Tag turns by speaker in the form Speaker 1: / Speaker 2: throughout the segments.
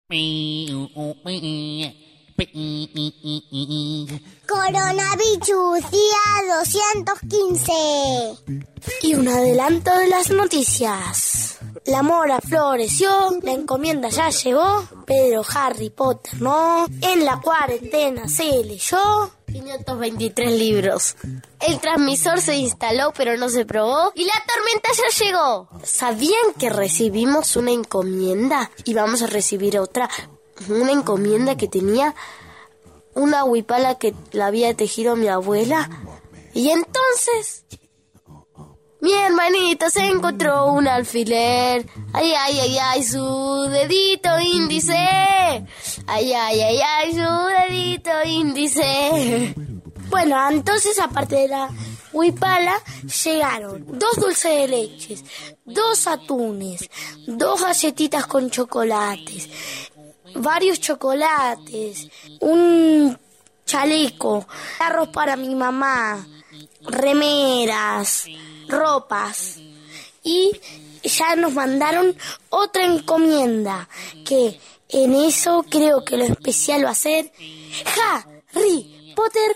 Speaker 1: Coronavirus, día 215.
Speaker 2: Y un adelanto de las noticias. La mora floreció, la encomienda ya llegó, pero Harry Potter no. En la cuarentena se leyó
Speaker 3: 523 libros. El transmisor se instaló pero no se probó y la tormenta ya llegó. ¿Sabían que recibimos una encomienda? Y vamos a recibir otra, una encomienda que tenía una huipala que la había tejido mi abuela. Y entonces mi hermanito se encontró un alfiler. Ay, ay, ay, ay, su dedito índice. Ay, ay, ay, ay, su dedito índice.
Speaker 2: Bueno, entonces aparte de la huipala llegaron 2 dulces de leches, 2 atunes, 2 galletitas con chocolates, varios chocolates, un chaleco, arroz para mi mamá, remeras, ropas, y ya nos mandaron otra encomienda, que en eso creo que lo especial va a ser Harry Potter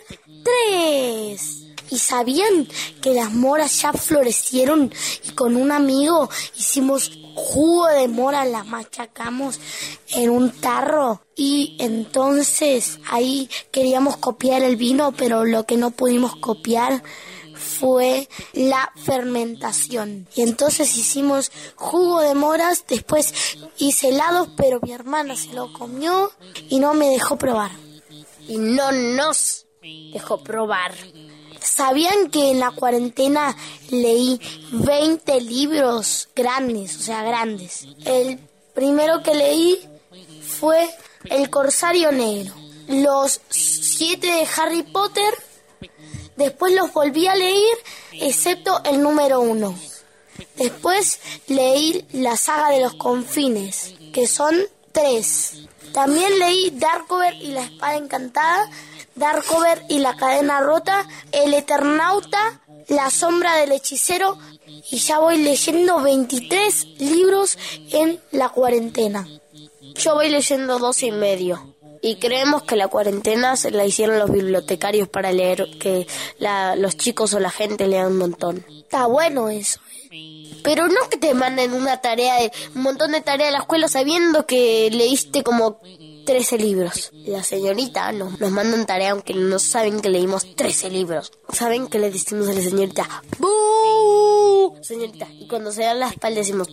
Speaker 2: 3. ¿Y sabían que las moras ya florecieron? Y con un amigo hicimos jugo de mora, las machacamos en un tarro y entonces ahí queríamos copiar el vino, pero lo que no pudimos copiar fue la fermentación. Y entonces hicimos jugo de moras, después hice helados, pero mi hermana se lo comió y no me dejó probar.
Speaker 3: Y no nos dejó probar.
Speaker 2: ¿Sabían que en la cuarentena leí 20 libros grandes, o sea, grandes? El primero que leí fue El Corsario Negro. Los 7 de Harry Potter, después los volví a leer, excepto el número 1. Después leí la saga de los confines, que son 3. También leí Darkover y la espada encantada, Darkover y la cadena rota, El Eternauta, La sombra del hechicero, y ya voy leyendo 23 libros en la cuarentena.
Speaker 3: Yo voy leyendo 2 y medio. Y creemos que la cuarentena se la hicieron los bibliotecarios para leer, que los chicos o la gente lean un montón.
Speaker 2: Está bueno eso.
Speaker 3: Pero no que te manden un montón de tarea de la escuela sabiendo que leíste como 13 libros. La señorita nos mandan tarea aunque no saben que leímos 13 libros. Saben que le decimos a la señorita ¡bú! Señorita. Y cuando se da la espalda decimos...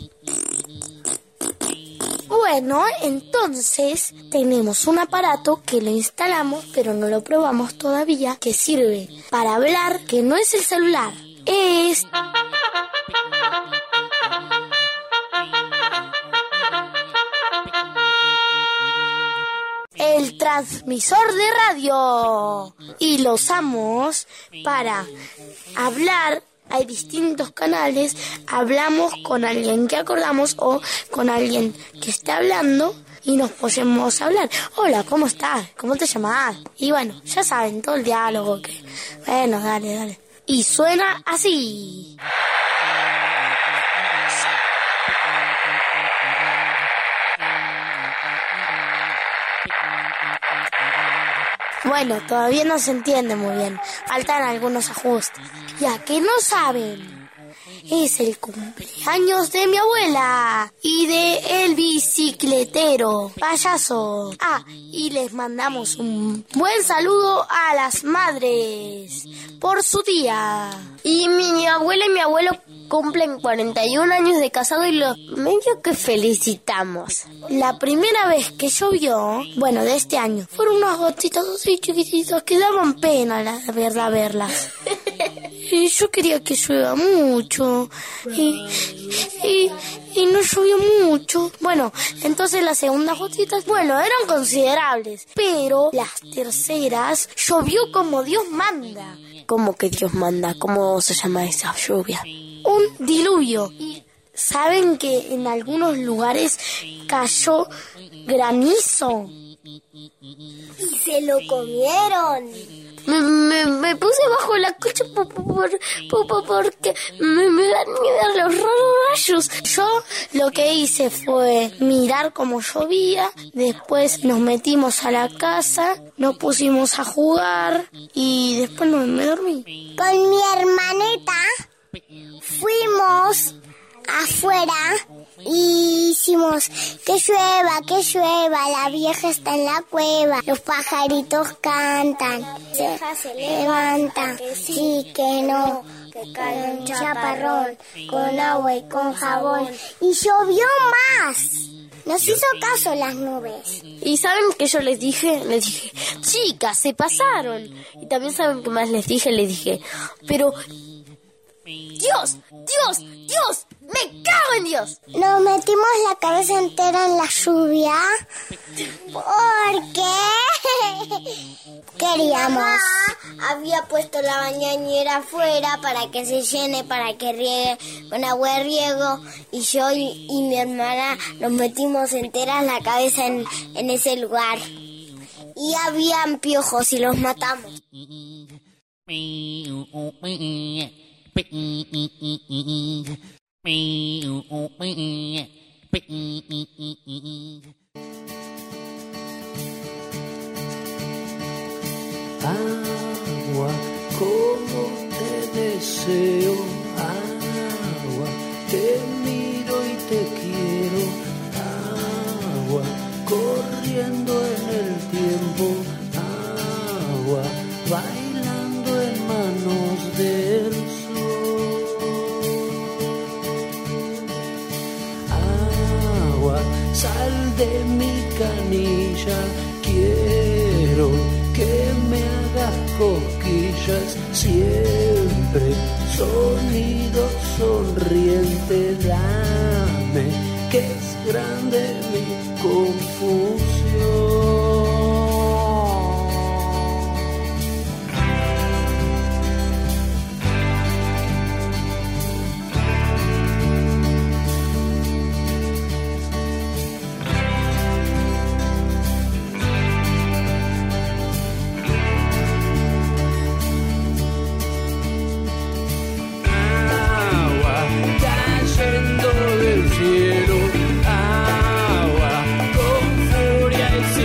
Speaker 2: Bueno, entonces tenemos un aparato que lo instalamos, pero no lo probamos todavía, que sirve para hablar, que no es el celular, es... el transmisor de radio. Y lo usamos para hablar. Hay distintos canales, hablamos con alguien que acordamos o con alguien que esté hablando y nos podemos hablar. Hola, ¿cómo estás? ¿Cómo te llamas? Y bueno, ya saben, todo el diálogo que... Bueno, dale. Y suena así. Bueno, todavía no se entiende muy bien. Faltan algunos ajustes. Ya que no saben, es el cumpleaños de mi abuela y de el bicicletero payaso. Y les mandamos un buen saludo a las madres por su día.
Speaker 3: Y mi abuela y mi abuelo cumplen 41 años de casado y los medio que felicitamos.
Speaker 2: La primera vez que llovió, bueno, de este año, fueron unas gotitas así chiquititas que daban pena, la verdad, verlas. Y yo quería que llueva mucho y no llovió mucho. Bueno, entonces las segundas gotitas, bueno, eran considerables, pero las terceras llovió como Dios manda.
Speaker 3: ¿Cómo que Dios manda? ¿Cómo se llama esa lluvia?
Speaker 2: Un diluvio. Y saben que en algunos lugares cayó granizo.
Speaker 1: ¿Y se lo comieron?
Speaker 3: Me puse bajo la cocha porque me dan miedo los rayos.
Speaker 2: Yo lo que hice fue mirar cómo llovía, después nos metimos a la casa, nos pusimos a jugar y después me dormí.
Speaker 1: Con mi hermanita fuimos afuera y hicimos que llueva, la vieja está en la cueva, los pajaritos cantan, se levanta, sí que no, que cae un chaparrón, con agua y con jabón, y llovió más. Nos hizo caso las nubes.
Speaker 3: ¿Y saben qué yo les dije? Les dije, chicas, se pasaron. Y también saben qué más les dije, pero... Dios, me cago en Dios.
Speaker 1: Nos metimos la cabeza entera en la lluvia porque queríamos. Mamá había puesto la bañera afuera para que se llene, para que riegue con agua de riego, y yo y mi hermana nos metimos enteras la cabeza en ese lugar. Y habían piojos y los matamos.
Speaker 4: Agua, como te deseo, agua, te miro y te quiero, agua, corriendo en el tiempo, agua, bailando en manos del sol. Agua, sal de mi canilla, quiero que me hagas cosquillas, siempre sonido sonriente, dame que es grande mi confusión. Del cielo, agua con furia y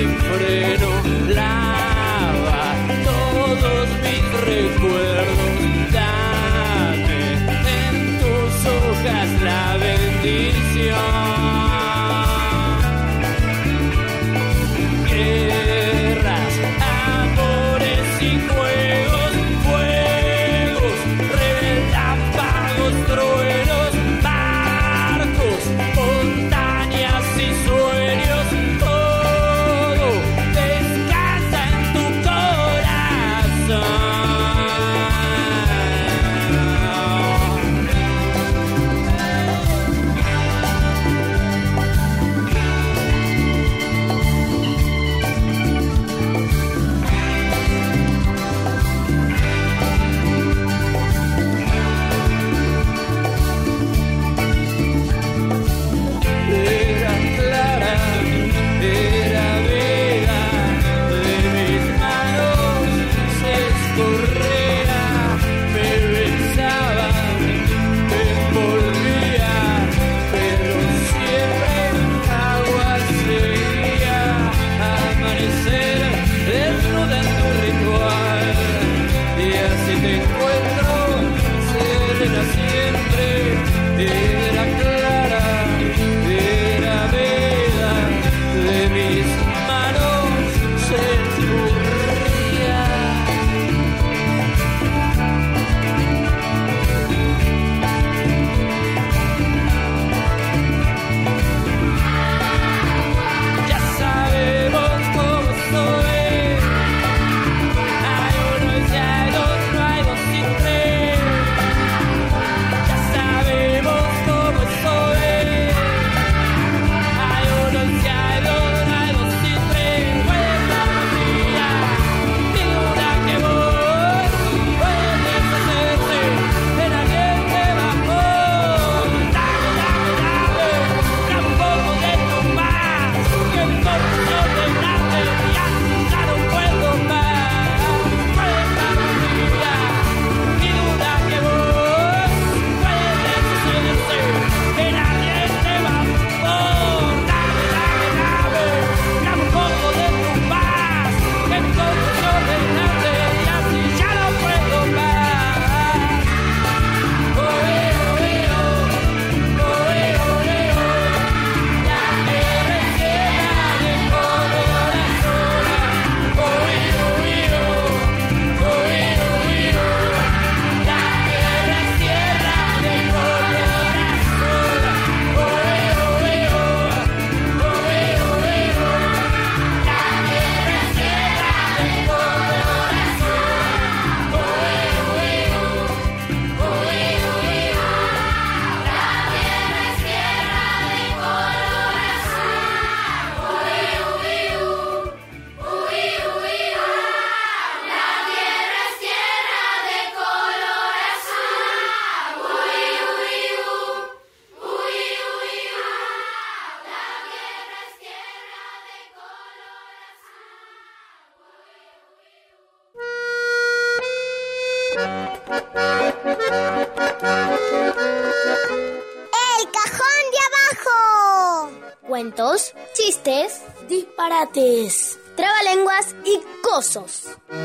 Speaker 1: El cajón de abajo.
Speaker 3: Cuentos, chistes,
Speaker 2: Disparates.
Speaker 3: trabalenguas y cosos.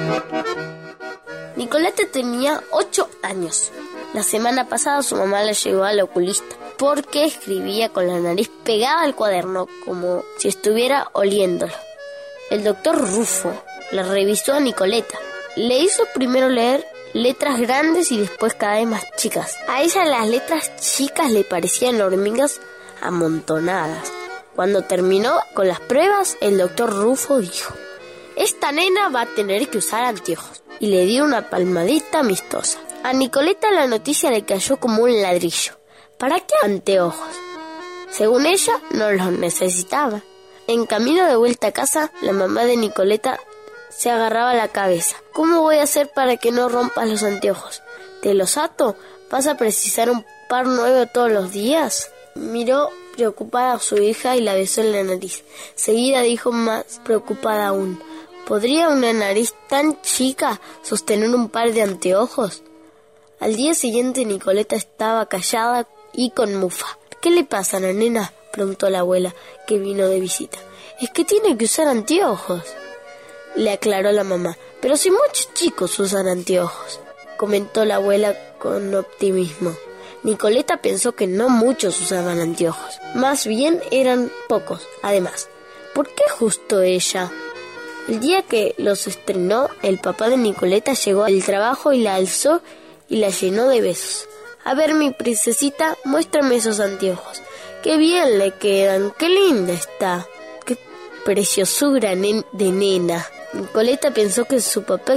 Speaker 3: Nicoleta tenía 8 años. La semana pasada su mamá la llevó al oculista porque escribía con la nariz pegada al cuaderno como si estuviera oliéndolo. El doctor Rufo la revisó a Nicoleta. Le hizo primero leer letras grandes y después cada vez más chicas. A ella las letras chicas le parecían hormigas amontonadas. Cuando terminó con las pruebas, el doctor Rufo dijo: esta nena va a tener que usar anteojos. Y le dio una palmadita amistosa. A Nicoleta la noticia le cayó como un ladrillo. ¿Para qué anteojos? Según ella, no los necesitaba. En camino de vuelta a casa, la mamá de Nicoleta se agarraba la cabeza. ¿Cómo voy a hacer para que no rompas los anteojos? ¿Te los ato? ¿Vas a precisar un par nuevo todos los días? Miró preocupada a su hija y la besó en la nariz. Seguida dijo más preocupada aún: ¿podría una nariz tan chica sostener un par de anteojos? Al día siguiente Nicoleta estaba callada y con mufa. ¿Qué le pasa a la nena?, preguntó la abuela, que vino de visita. Es que tiene que usar anteojos, le aclaró la mamá. Pero si muchos chicos usan anteojos, comentó la abuela con optimismo. Nicoleta pensó que no muchos usaban anteojos, más bien eran pocos. Además, ¿por qué justo ella? El día que los estrenó, el papá de Nicoleta llegó del trabajo y la alzó y la llenó de besos. A ver, mi princesita, muéstrame esos anteojos. ¡Qué bien le quedan! ¡Qué linda está! ¡Qué preciosura de nena! Nicoleta pensó que su papá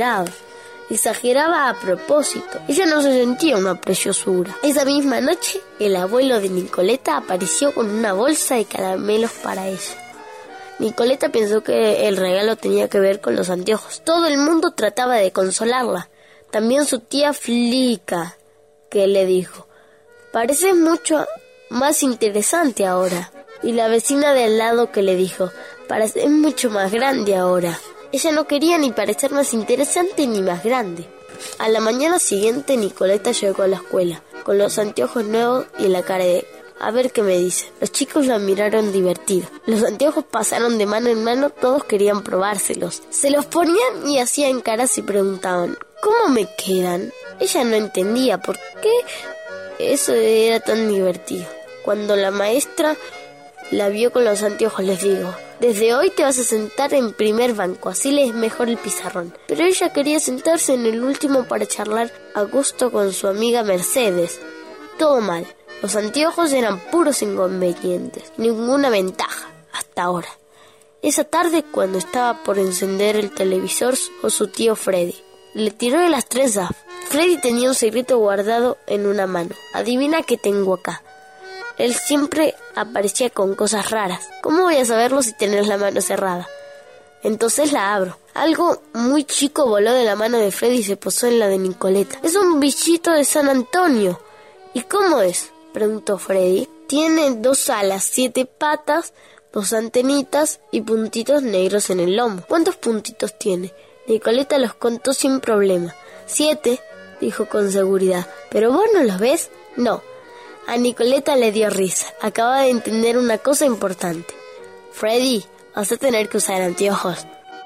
Speaker 3: exageraba a propósito. Ella no se sentía una preciosura. Esa misma noche, el abuelo de Nicoleta apareció con una bolsa de caramelos para ella. Nicoleta pensó que el regalo tenía que ver con los anteojos. Todo el mundo trataba de consolarla. También su tía Flica, que le dijo: pareces mucho más interesante ahora. Y la vecina de al lado, que le dijo: pareces mucho más grande ahora. Ella no quería ni parecer más interesante ni más grande. A la mañana siguiente Nicoleta llegó a la escuela, con los anteojos nuevos y la cara de: a ver qué me dice. Los chicos la miraron divertidos. Los anteojos pasaron de mano en mano, todos querían probárselos. Se los ponían y hacían caras y preguntaban: ¿cómo me quedan? Ella no entendía por qué eso era tan divertido. Cuando la maestra la vio con los anteojos, les dijo: desde hoy te vas a sentar en primer banco, así lees mejor el pizarrón. Pero ella quería sentarse en el último para charlar a gusto con su amiga Mercedes. Todo mal. Los anteojos eran puros inconvenientes, ninguna ventaja, hasta ahora. Esa tarde, cuando estaba por encender el televisor, o su tío Freddy le tiró de las trenzas. Freddy tenía un secreto guardado en una mano. Adivina qué tengo acá. Él siempre aparecía con cosas raras. ¿Cómo voy a saberlo si tenés la mano cerrada? Entonces la abro. Algo muy chico voló de la mano de Freddy y se posó en la de Nicoleta. Es un bichito de San Antonio. ¿Y cómo es?, preguntó Freddy. Tiene 2 alas, 7 patas, 2 antenitas y puntitos negros en el lomo. ¿Cuántos puntitos tiene? Nicoleta los contó sin problema. 7, dijo con seguridad. ¿Pero vos no los ves? No. A Nicoleta le dio risa. Acaba de entender una cosa importante. Freddy, vas a tener que usar anteojos.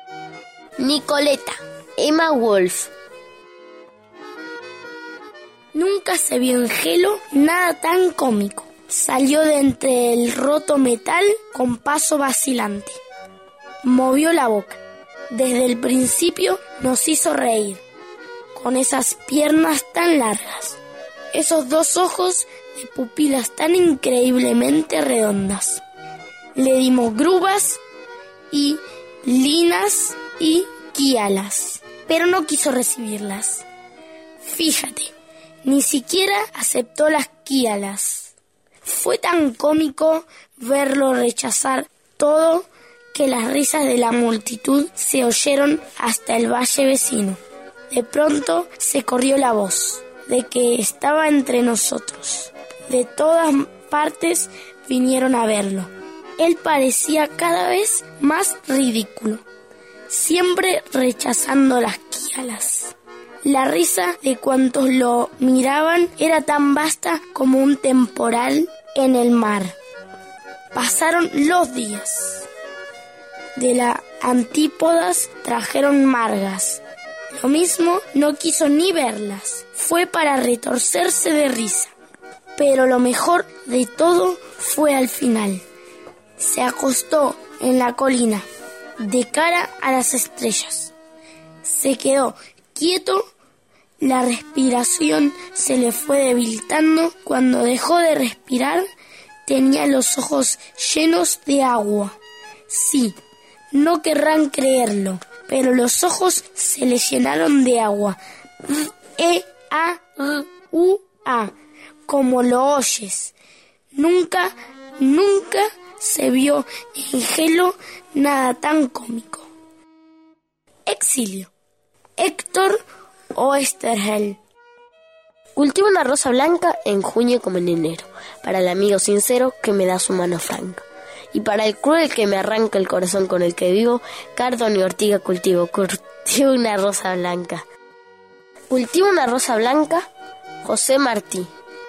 Speaker 3: Nicoleta, Emma Wolf.
Speaker 2: Nunca se vio en Gelo nada tan cómico. Salió de entre el roto metal con paso vacilante. Movió la boca. Desde el principio nos hizo reír. Con esas piernas tan largas. Esos 2 ojos de pupilas tan increíblemente redondas. Le dimos grubas y linas y quialas, pero no quiso recibirlas. Fíjate, ni siquiera aceptó las quialas. Fue tan cómico verlo rechazar todo que las risas de la multitud se oyeron hasta el valle vecino. De pronto se corrió la voz de que estaba entre nosotros. De todas partes vinieron a verlo. Él parecía cada vez más ridículo, siempre rechazando las quialas. La risa de cuantos lo miraban era tan vasta como un temporal en el mar. Pasaron los días. De la Antípodas trajeron margas. Lo mismo no quiso ni verlas. Fue para retorcerse de risa. Pero lo mejor de todo fue al final. Se acostó en la colina, de cara a las estrellas. Se quedó quieto, la respiración se le fue debilitando. Cuando dejó de respirar, tenía los ojos llenos de agua. Sí, no querrán creerlo, pero los ojos se le llenaron de agua. E-A-U-A, como lo oyes. Nunca se vio en Gelo nada tan cómico. Exilio. Héctor Oesterheld.
Speaker 3: Cultivo una rosa blanca en junio como en enero, para el amigo sincero que me da su mano franca. Y para el cruel que me arranca el corazón con el que vivo, cardón y ortiga cultivo una rosa blanca. Cultivo una rosa blanca, José Martí.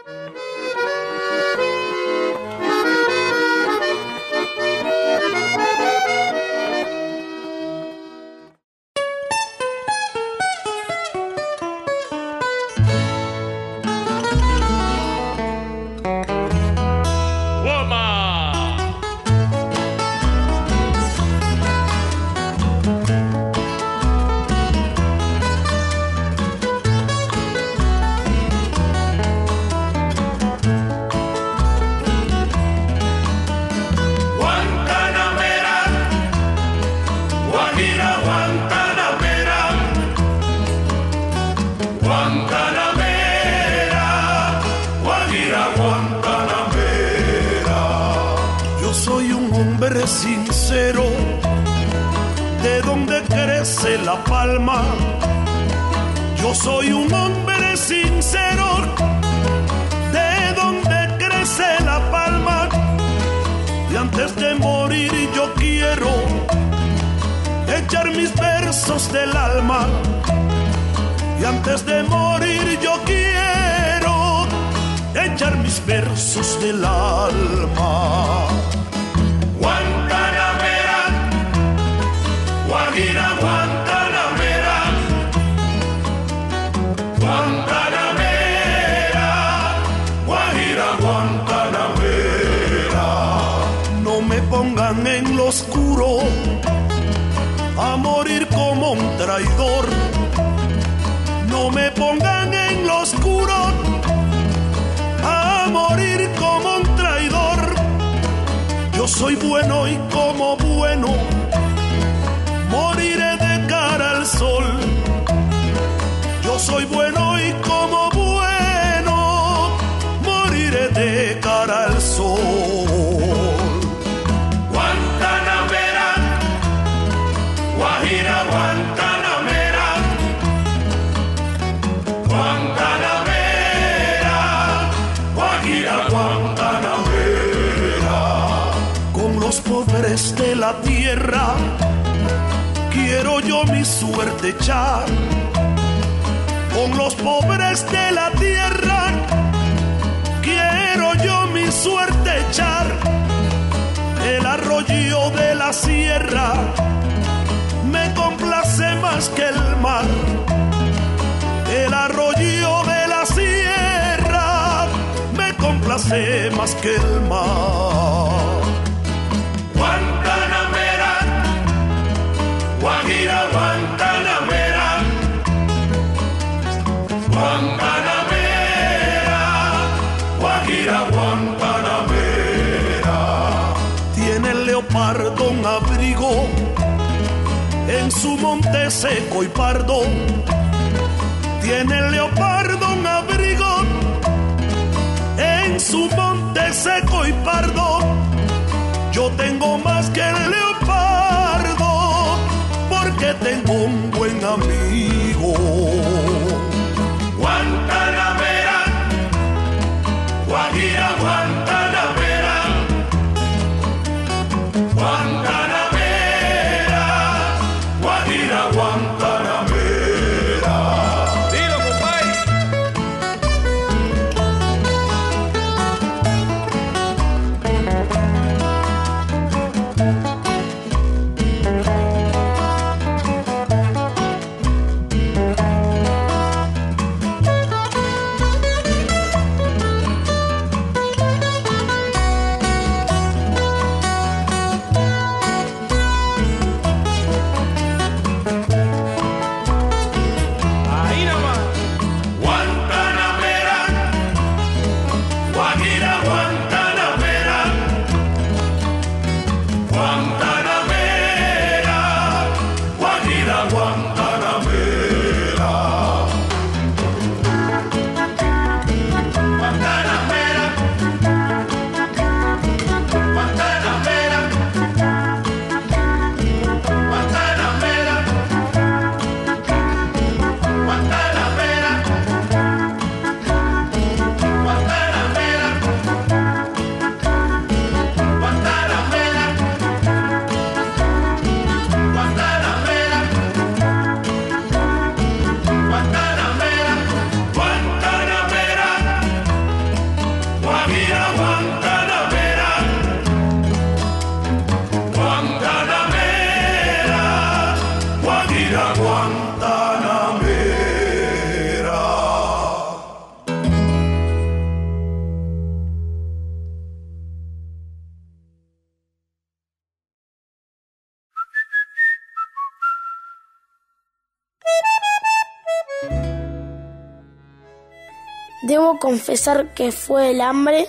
Speaker 5: Sincero, de donde crece la palma. Yo soy un hombre sincero, de donde crece la palma. Y antes de morir yo quiero echar mis versos del alma. Y antes de morir yo quiero echar mis versos del alma. Guantanamera, Guajira, Guantanamera, Guantanamera, Guajira, Guantanamera. No me pongan en lo oscuro a morir como un traidor. No me pongan en lo oscuro a morir como un traidor. Yo soy bueno y como bueno moriré de cara al sol. Yo soy bueno y como bueno moriré de cara al sol. Guantanamera, Guajira, Guantanamera, Guantanamera, Guajira, Guantanamera. Los pobres de la tierra quiero yo mi suerte echar. Con los pobres de la tierra quiero yo mi suerte echar. El arroyo de la sierra me complace más que el mar. El arroyo de la sierra me complace más que el mar. Guantanamera, Guajira, Guantanamera, Guantanamera, Guajira, Guantanamera. Tiene el leopardo un abrigo en su monte seco y pardo. Tiene el leopardo un abrigo en su monte seco y pardo. Yo tengo más que el leopardo, porque tengo un buen amigo. Guantanamera, Guajira, Guantanamera, Guantanamera, Guajira, Guantanamera.
Speaker 2: Debo confesar que fue el hambre,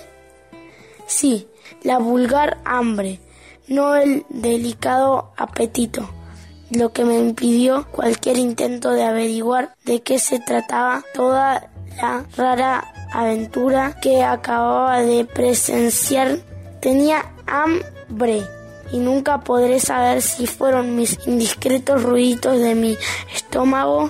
Speaker 2: sí, la vulgar hambre, no el delicado apetito, lo que me impidió cualquier intento de averiguar de qué se trataba toda la rara aventura que acababa de presenciar. Tenía hambre y nunca podré saber si fueron mis indiscretos ruiditos de mi estómago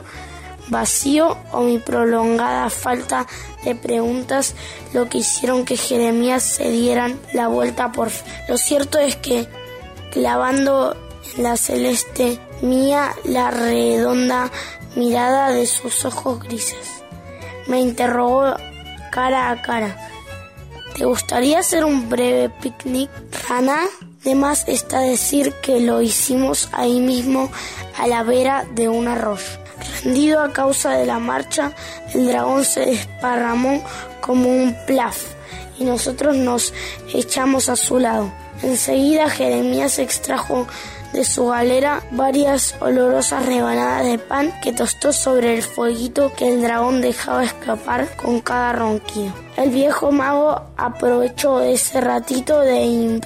Speaker 2: vacío o mi prolongada falta de preguntas lo que hicieron que Jeremías se dieran la vuelta por fin. Lo cierto es que, clavando en la celeste mía la redonda mirada de sus ojos grises, me interrogó cara a cara: ¿te gustaría hacer un breve picnic, rana? De más está decir que lo hicimos ahí mismo, a la vera de un arroyo. Rendido a causa de la marcha, el dragón se desparramó como un plaf y nosotros nos echamos a su lado. Enseguida Jeremías extrajo de su galera varias olorosas rebanadas de pan que tostó sobre el fueguito que el dragón dejaba escapar con cada ronquido. El viejo mago aprovechó ese ratito de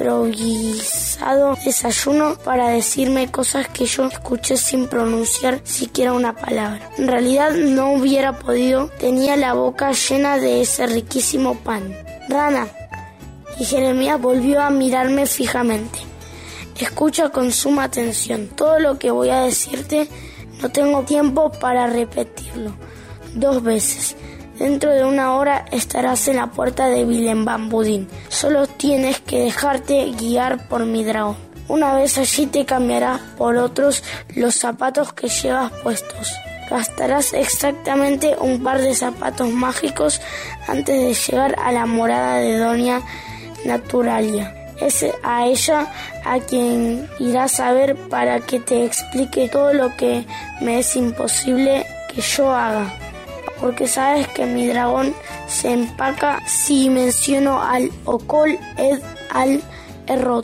Speaker 2: improvisado desayuno para decirme cosas que yo escuché sin pronunciar siquiera una palabra. En realidad no hubiera podido, tenía la boca llena de ese riquísimo pan. Rana. Y Jeremías volvió a mirarme fijamente. Escucha con suma atención. Todo lo que voy a decirte no tengo tiempo para repetirlo 2 veces. Dentro de 1 hora estarás en la puerta de Willem-van-Budin. Solo tienes que dejarte guiar por mi dragón. Una vez allí te cambiarás por otros los zapatos que llevas puestos. Gastarás exactamente un par de zapatos mágicos antes de llegar a la morada de Doña Naturalia. Es a ella a quien irás a ver para que te explique todo lo que me es imposible que yo haga. Porque sabes que mi dragón se empaca si menciono al Ocol Ed al Errot.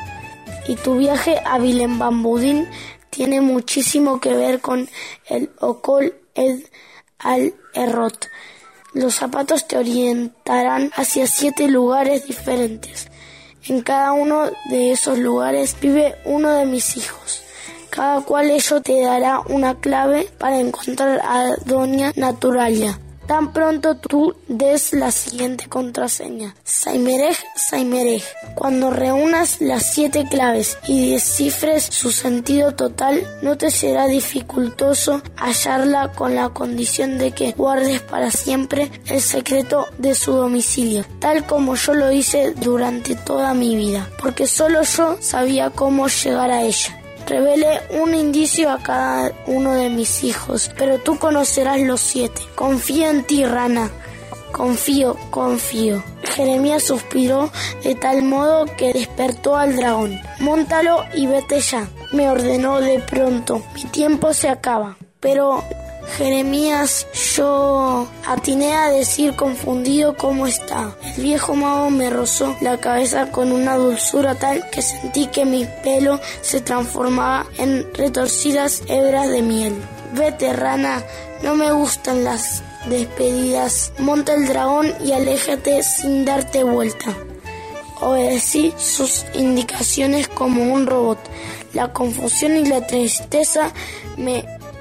Speaker 2: Y tu viaje a Willem-van-Budin tiene muchísimo que ver con el Ocol Ed al Errot. Los zapatos te orientarán hacia 7 lugares diferentes. En cada uno de esos lugares vive uno de mis hijos. Cada cual ello te dará una clave para encontrar a Doña Naturalia. Tan pronto tú des la siguiente contraseña: Saimerej, Saimerej. Cuando reúnas las 7 claves y descifres su sentido total, no te será dificultoso hallarla, con la condición de que guardes para siempre el secreto de su domicilio, tal como yo lo hice durante toda mi vida, porque solo yo sabía cómo llegar a ella. Revelé un indicio a cada uno de mis hijos, pero tú conocerás los 7. Confío en ti, rana. Confío. Jeremías suspiró de tal modo que despertó al dragón. Móntalo y vete ya, me ordenó de pronto. Mi tiempo se acaba. Pero, Jeremías, yo atiné a decir confundido: ¿cómo está? El viejo mago me rozó la cabeza con una dulzura tal que sentí que mi pelo se transformaba en retorcidas hebras de miel. Vete, rana, no me gustan las despedidas. Monta el dragón y aléjate sin darte vuelta. Obedecí sus indicaciones como un robot. La confusión y la tristeza me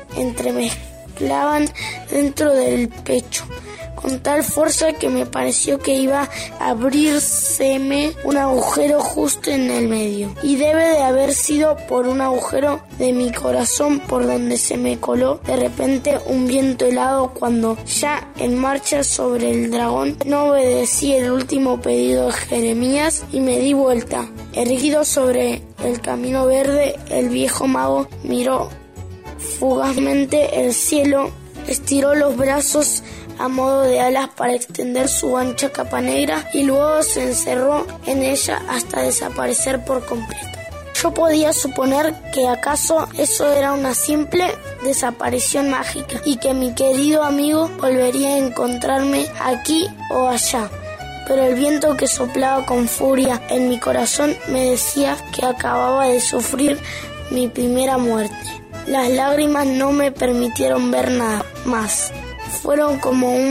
Speaker 2: entremezclaban dentro del pecho con tal fuerza que me pareció que iba a abrírseme un agujero justo en el medio, y debe de haber sido por un agujero de mi corazón por donde se me coló de repente un viento helado cuando, ya en marcha sobre el dragón, no obedecí el último pedido de Jeremías y me di vuelta. Erguido sobre el camino verde, el viejo mago miró fugazmente el cielo, estiró los brazos a modo de alas para extender su ancha capa negra y luego se encerró en ella hasta desaparecer por completo. Yo podía suponer que acaso eso era una simple desaparición mágica y que mi querido amigo volvería a encontrarme aquí o allá, pero el viento que soplaba con furia en mi corazón me decía que acababa de sufrir mi primera muerte. Las lágrimas no me permitieron ver nada más. Fueron como un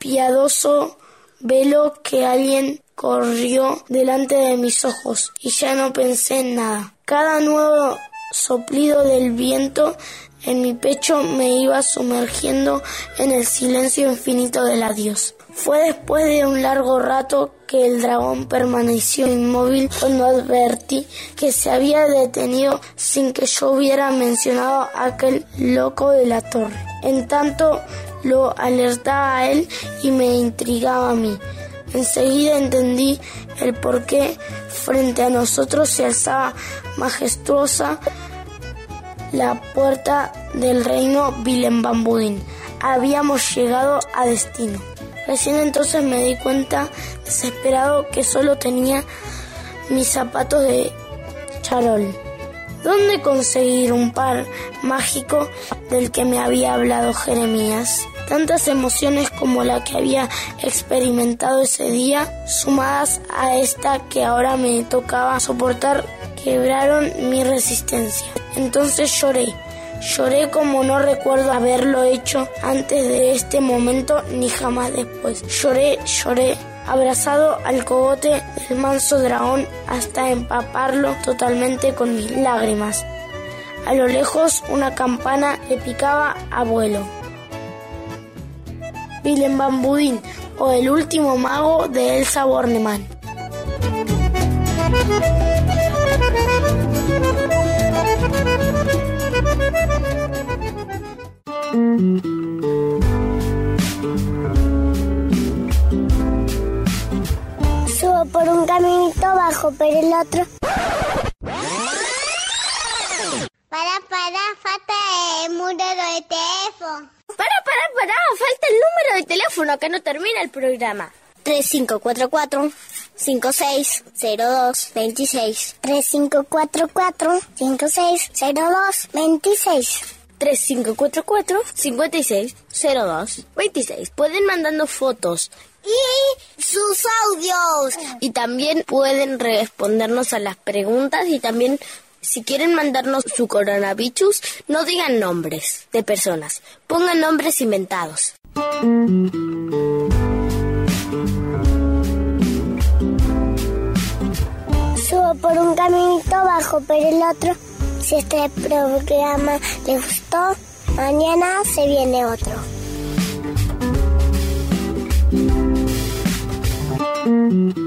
Speaker 2: piadoso velo que alguien corrió delante de mis ojos y ya no pensé en nada. Cada nuevo soplido del viento en mi pecho me iba sumergiendo en el silencio infinito del adiós. Fue después de un largo rato que el dragón permaneció inmóvil cuando advertí que se había detenido sin que yo hubiera mencionado a aquel loco de la torre. En tanto lo alertaba a él y me intrigaba a mí. Enseguida entendí el por qué frente a nosotros se alzaba majestuosa la puerta del reino Willem-van-Budin. Habíamos llegado a destino. Recién entonces me di cuenta, desesperado, que solo tenía mis zapatos de charol. ¿Dónde conseguir un par mágico del que me había hablado Jeremías? Tantas emociones como la que había experimentado ese día, sumadas a esta que ahora me tocaba soportar, quebraron mi resistencia. Entonces lloré como no recuerdo haberlo hecho antes de este momento ni jamás después. Lloré, abrazado al cogote del manso dragón hasta empaparlo totalmente con mis lágrimas. A lo lejos una campana le picaba a vuelo. Willem-van-Budin, o el último mago de Elsa Bornemann.
Speaker 1: Subo por un caminito bajo, pero el otro... falta el número de teléfono.
Speaker 3: Falta el número de teléfono, que no termina el programa.
Speaker 1: 3544-5602-26. 3544-5602-26.
Speaker 3: 3544-5602-26. Pueden mandando fotos
Speaker 1: y sus audios.
Speaker 3: Y también pueden respondernos a las preguntas. Y también, si quieren mandarnos su coronavirus, no digan nombres de personas, pongan nombres inventados.
Speaker 1: Subo por un caminito bajo, pero el otro... Si este programa les gustó, mañana se viene otro.